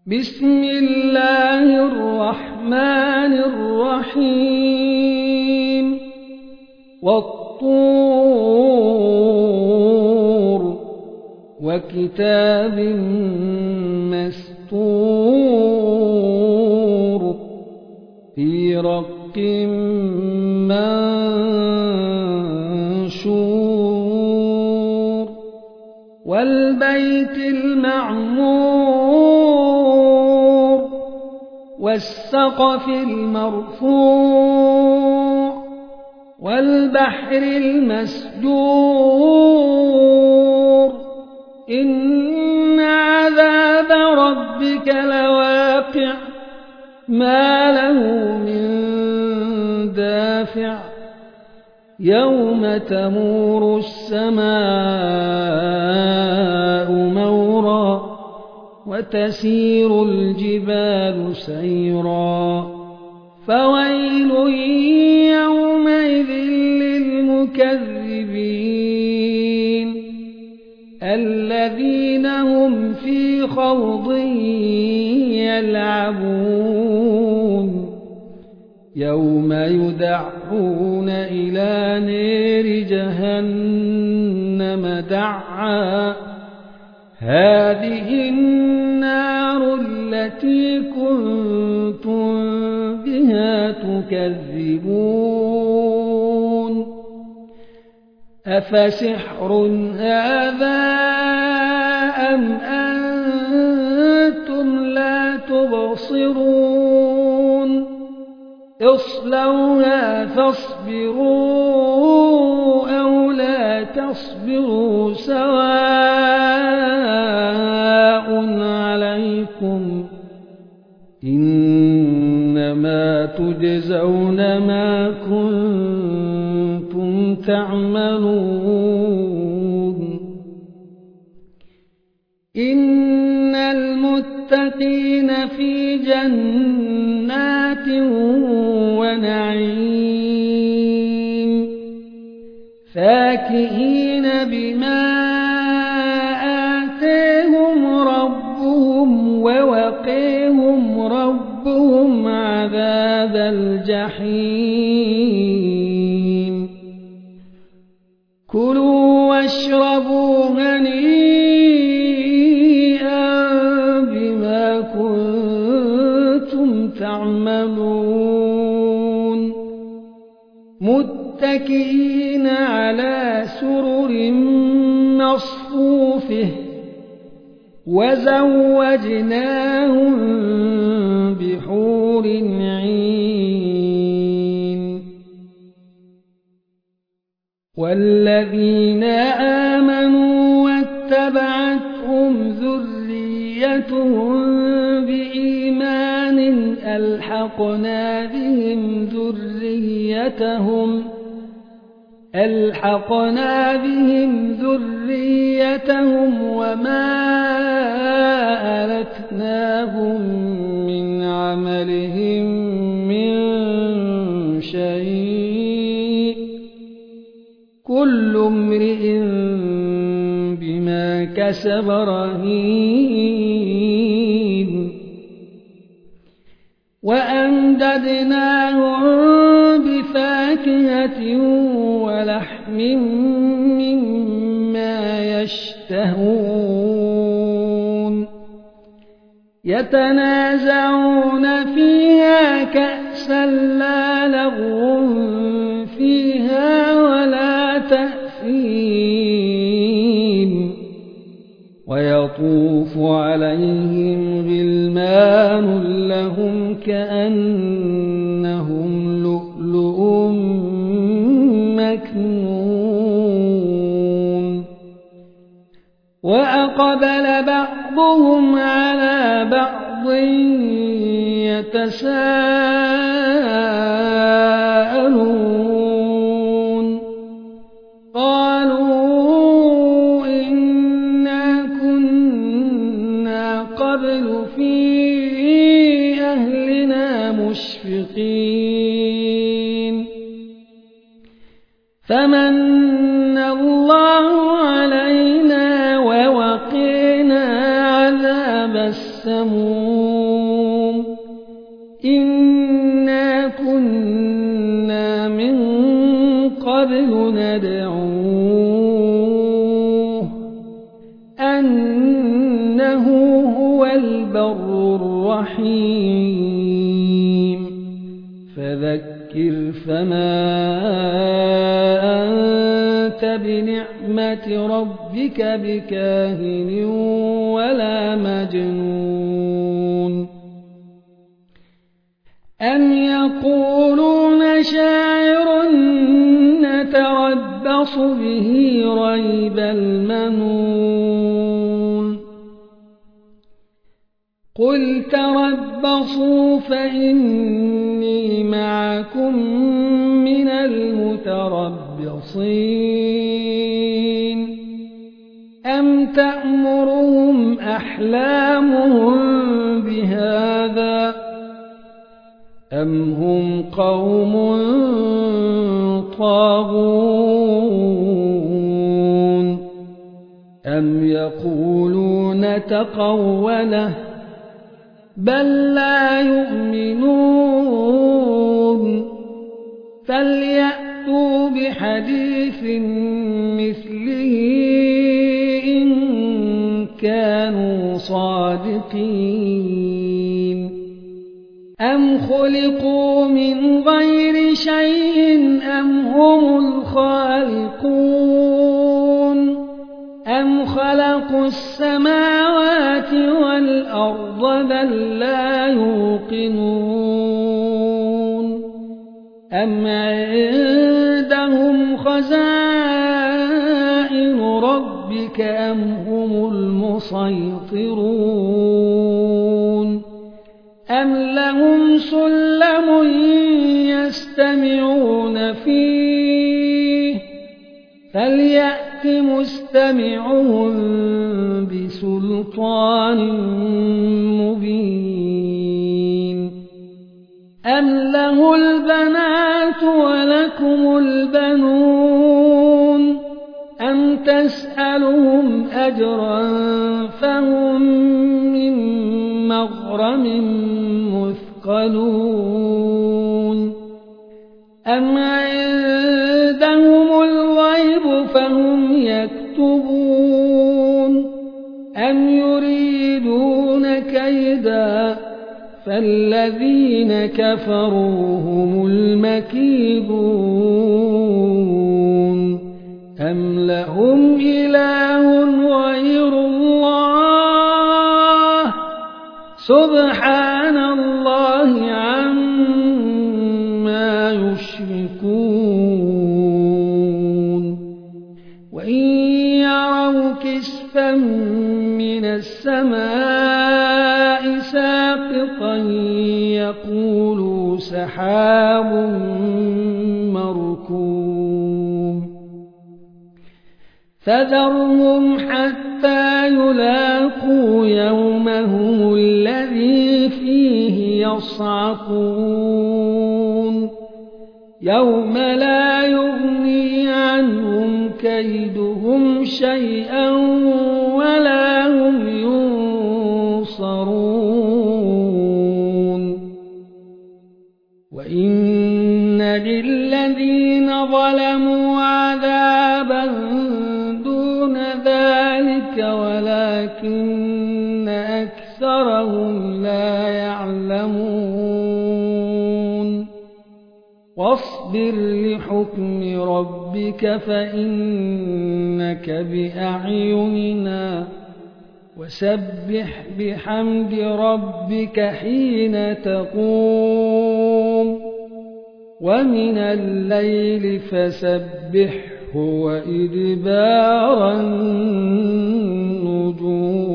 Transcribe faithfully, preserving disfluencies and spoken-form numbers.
بسم الله الرحمن الرحيم والطور وكتاب مسطور في رق منشور والبيت المعمور والسقف المرفوع والبحر المسجور إن عذاب ربك لواقع ما له من دافع يوم تمور السماء مورا وتسير الجبال سيرا فويل يومئذ للمكذبين الذين هم في خوض يلعبون يوم يدعون إلى نار جهنم دعا هذه النار التي كنتم بها تكذبون أفسحر هذا أم أنتم لا تبصرون اصلوها فاصبروا أو لا تصبروا سواء عليكم إنما تجزون ما كنتم تعملون إن المتقين في جنات ونعيم فاكهين بما آتاهم ربهم ووقيهم ربهم عذاب الجحيم كلوا واشربوا هنيئا بما كنتم تعملون متكئين على سرر مصفوفة وزوجناهم بحور عين والذين آمنوا واتبعتهم ذريتهم بإيمان ألحقنا بهم ذريتهم ألحقنا بهم ذريتهم وما ألتناهم من عملهم من شيء كل امرئ بما كسب رهين وأمددناهم بفاكهة ولحم مما يشتهون يتنازعون فيها كأسا لا لغو فيها ولا تأثيم ويطوف عليهم غلمان لهم كأنهم لؤلؤ مكنون وأقبل بعضهم على بعض يتساءلون قالوا إنا كنا قبل في أهلنا مشفقين فمن الله علينا ووقينا عذاب السعير السموم إنا كنا من قبل ندعوه أنه هو البر الرحيم فذكر فما أنت بنعمة ربك بكاهن ولا مجنون أم يقولون شاعر نتربص به ريب المنون قل تربصوا فإني معكم من المتربصين أم تأمرهم أحلامهم بهذا أم هم قوم طاغون أم يقولون تقوله بل لا يؤمنون فليأتوا بحديث مثله إن كانوا صادقين أم خلقوا من غير شيء أم هم الخالقون أم خلقوا السماوات والأرض بل لا يوقنون أم عندهم خزائن ربك أم هم المسيطرون أم لهم سلم يستمعون فيه فليأت مستمعهم بسلطان مبين أم له البنات ولكم البنون أم تسألهم أجرا فهم من مغرم مثقلون أم عندهم الغيب فهم يكتبون أم يريدون كيدا فالذين كفروا هم المكيدون أم لهم إله غير الله سبحان الله عما يشركون وإن يروا كسفا من السماء ساقطا يقولوا سحاب مركوم فذرهم حتى يلاقوا يومهم الذي فيه يصعقون يوم لا يغني عنهم كيدهم شيئا ولا هم ينصرون وإن للذين ظلموا عذابا دون ذلك ولكن أكثرهم لا يعلمون واصبر لحكم ربك فإنك بأعيننا وسبح بحمد ربك حين تقوم ومن الليل فسبحه وإدبار النجوم